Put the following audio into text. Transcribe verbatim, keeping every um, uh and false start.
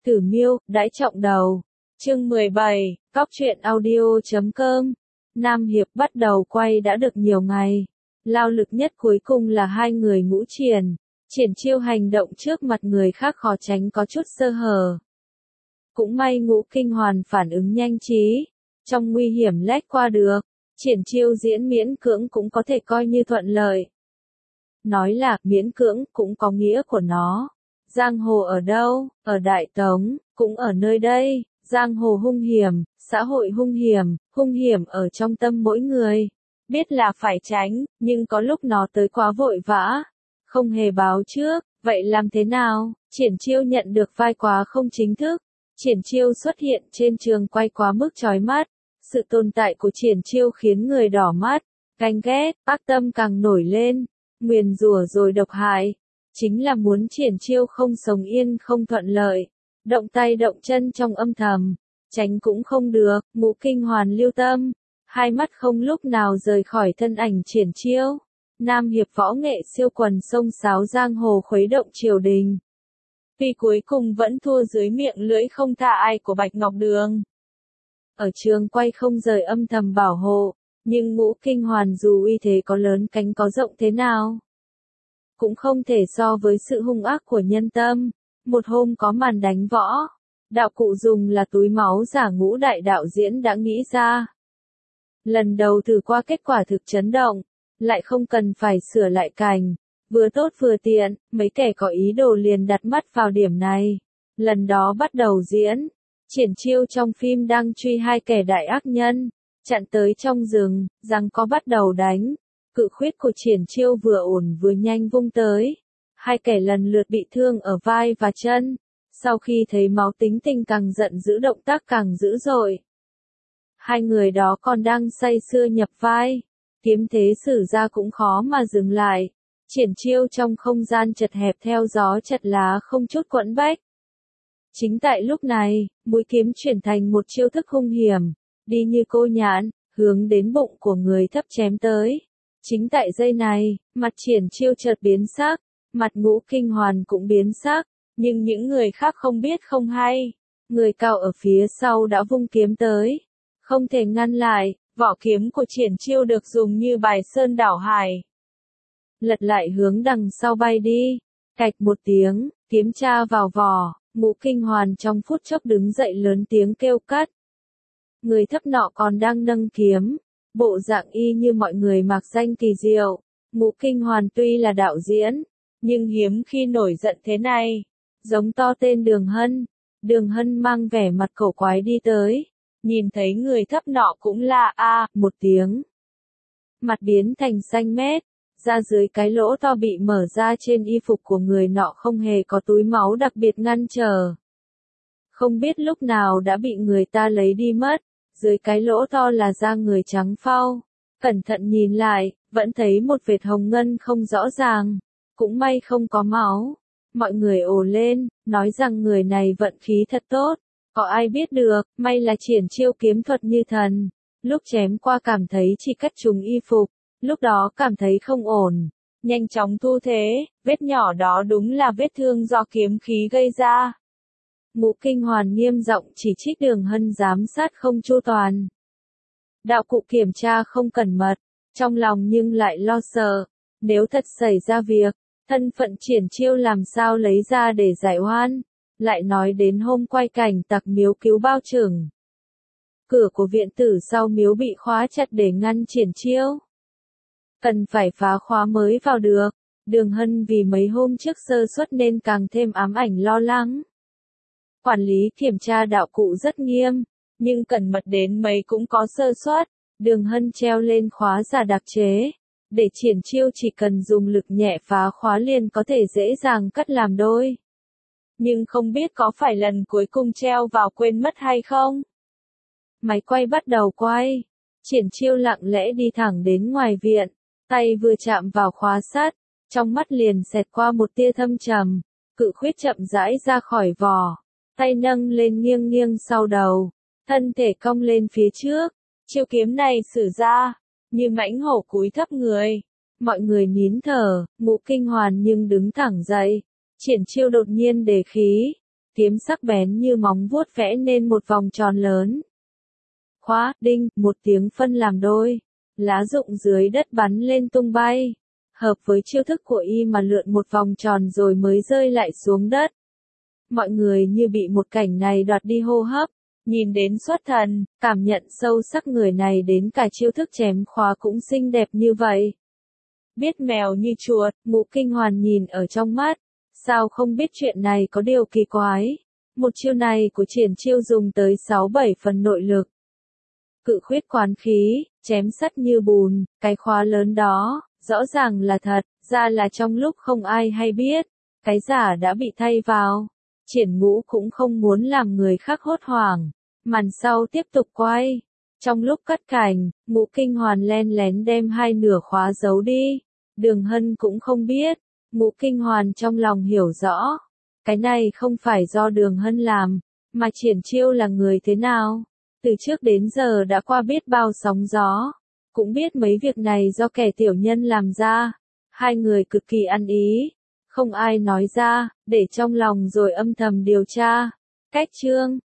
Tử Miêu, đãi trọng đầu. Chương mười bảy, Cóc truyện audio chấm com. Nam hiệp bắt đầu quay đã được nhiều ngày. Lao lực nhất cuối cùng là hai người Ngũ Triển. Triển Chiêu hành động trước mặt người khác khó tránh có chút sơ hở. Cũng may Ngũ Kinh Hoàn phản ứng nhanh trí. Trong nguy hiểm lách qua được. Triển Chiêu diễn miễn cưỡng cũng có thể coi như thuận lợi. Nói là miễn cưỡng cũng có nghĩa của nó. Giang hồ ở đâu? Ở Đại Tống, cũng ở nơi đây. Giang hồ hung hiểm, xã hội hung hiểm, hung hiểm ở trong tâm mỗi người. Biết là phải tránh, nhưng có lúc nó tới quá vội vã. Không hề báo trước, vậy làm thế nào? Triển Chiêu nhận được vai quá không chính thức. Triển Chiêu xuất hiện trên trường quay quá mức chói mắt. Sự tồn tại của Triển Chiêu khiến người đỏ mắt, ganh ghét, ác tâm càng nổi lên. Nguyền rủa rồi độc hại. Chính là muốn Triển Chiêu không sống yên không thuận lợi. Động tay động chân trong âm thầm. Tránh cũng không được, Ngũ Kinh Hoàn lưu tâm. Hai mắt không lúc nào rời khỏi thân ảnh Triển Chiêu. Nam hiệp võ nghệ siêu quần sông sáo giang hồ khuấy động triều đình. Vì cuối cùng vẫn thua dưới miệng lưỡi không tha ai của Bạch Ngọc Đường. Ở trường quay không rời âm thầm bảo hộ. Nhưng Ngũ Kinh Hoàn dù uy thế có lớn cánh có rộng thế nào, cũng không thể so với sự hung ác của nhân tâm. Một hôm có màn đánh võ, đạo cụ dùng là túi máu giả Ngũ đại đạo diễn đã nghĩ ra. Lần đầu thử qua kết quả thực chấn động, lại không cần phải sửa lại cành, vừa tốt vừa tiện, mấy kẻ có ý đồ liền đặt mắt vào điểm này. Lần đó bắt đầu diễn, Triển Chiêu trong phim đang truy hai kẻ đại ác nhân, chặn tới trong rừng, giằng có bắt đầu đánh. Cự khuyết của Triển Chiêu vừa ổn vừa nhanh vung tới. Hai kẻ lần lượt bị thương ở vai và chân. Sau khi thấy máu tính tình càng giận dữ động tác càng dữ dội. Hai người đó còn đang say sưa nhập vai. Kiếm thế sử ra cũng khó mà dừng lại. Triển Chiêu trong không gian chật hẹp theo gió chật lá không chút quẫn bách. Chính tại lúc này, mũi kiếm chuyển thành một chiêu thức hung hiểm. Đi như cô nhạn, hướng đến bụng của người thấp chém tới. Chính tại giây này, mặt Triển Chiêu chợt biến sắc, mặt Ngũ Kinh Hoàn cũng biến sắc, nhưng những người khác không biết không hay. Người cao ở phía sau đã vung kiếm tới, không thể ngăn lại, vỏ kiếm của Triển Chiêu được dùng như bài sơn đảo hải. Lật lại hướng đằng sau bay đi, cạch một tiếng, kiếm tra vào vỏ, Ngũ Kinh Hoàn trong phút chốc đứng dậy lớn tiếng kêu cắt. Người thấp nọ còn đang nâng kiếm. Bộ dạng y như mọi người mạc danh kỳ diệu. Ngũ Kinh Hoàn tuy là đạo diễn, nhưng hiếm khi nổi giận thế này. Giống to tên Đường Hân. Đường Hân mang vẻ mặt cổ quái đi tới. Nhìn thấy người thấp nọ cũng là a một tiếng. Mặt biến thành xanh mét. Ra dưới cái lỗ to bị mở ra trên y phục của người nọ không hề có túi máu đặc biệt ngăn trở. Không biết lúc nào đã bị người ta lấy đi mất. Dưới cái lỗ to là da người trắng phau. Cẩn thận nhìn lại, vẫn thấy một vệt hồng ngân không rõ ràng. Cũng may không có máu. Mọi người ồ lên, nói rằng người này vận khí thật tốt. Có ai biết được, may là Triển Chiêu kiếm thuật như thần. Lúc chém qua cảm thấy chỉ cắt trúng y phục. Lúc đó cảm thấy không ổn. Nhanh chóng thu thế, vết nhỏ đó đúng là vết thương do kiếm khí gây ra. Ngũ Kinh Hoàn nghiêm giọng chỉ trích Đường Hân giám sát không chu toàn. Đạo cụ kiểm tra không cẩn mật, trong lòng nhưng lại lo sợ. Nếu thật xảy ra việc, thân phận Triển Chiêu làm sao lấy ra để giải oan. Lại nói đến hôm quay cảnh tặc miếu cứu bao trưởng. Cửa của viện tử sau miếu bị khóa chặt để ngăn Triển Chiêu. Cần phải phá khóa mới vào được. Đường Hân vì mấy hôm trước sơ suất nên càng thêm ám ảnh lo lắng. Quản lý kiểm tra đạo cụ rất nghiêm, nhưng cẩn mật đến mấy cũng có sơ suất. Đường Hân treo lên khóa giả đặc chế, để Triển Chiêu chỉ cần dùng lực nhẹ phá khóa liền có thể dễ dàng cắt làm đôi. Nhưng không biết có phải lần cuối cùng treo vào quên mất hay không? Máy quay bắt đầu quay, Triển Chiêu lặng lẽ đi thẳng đến ngoài viện, tay vừa chạm vào khóa sắt, trong mắt liền xẹt qua một tia thâm trầm, cự khuyết chậm rãi ra khỏi vỏ. Tay nâng lên nghiêng nghiêng sau đầu, thân thể cong lên phía trước, chiêu kiếm này sử ra, như mãnh hổ cúi thấp người. Mọi người nín thở, Ngũ Kinh Hoàn nhưng đứng thẳng dậy. Triển Chiêu đột nhiên đề khí, kiếm sắc bén như móng vuốt vẽ nên một vòng tròn lớn. Khóa, đinh, một tiếng phân làm đôi. Lá rụng dưới đất bắn lên tung bay. Hợp với chiêu thức của y mà lượn một vòng tròn rồi mới rơi lại xuống đất. Mọi người như bị một cảnh này đoạt đi hô hấp. Nhìn đến xuất thần, cảm nhận sâu sắc người này đến cả chiêu thức chém khóa cũng xinh đẹp như vậy. Biết mèo như chuột, Ngũ Kinh Hoàn nhìn ở trong mắt. Sao không biết chuyện này có điều kỳ quái. Một chiêu này của Triển Chiêu dùng tới sáu bảy phần nội lực. Cự khuyết quán khí, chém sắt như bùn, cái khóa lớn đó, rõ ràng là thật, ra là trong lúc không ai hay biết, cái giả đã bị thay vào. Triển Ngũ cũng không muốn làm người khác hốt hoảng, màn sau tiếp tục quay. Trong lúc cắt cảnh, Ngũ Kinh Hoàn len lén đem hai nửa khóa giấu đi. Đường Hân cũng không biết, Ngũ Kinh Hoàn trong lòng hiểu rõ. Cái này không phải do Đường Hân làm, mà Triển Chiêu là người thế nào. Từ trước đến giờ đã qua biết bao sóng gió, cũng biết mấy việc này do kẻ tiểu nhân làm ra. Hai người cực kỳ ăn ý, không ai nói ra, để trong lòng rồi âm thầm điều tra. Cách chương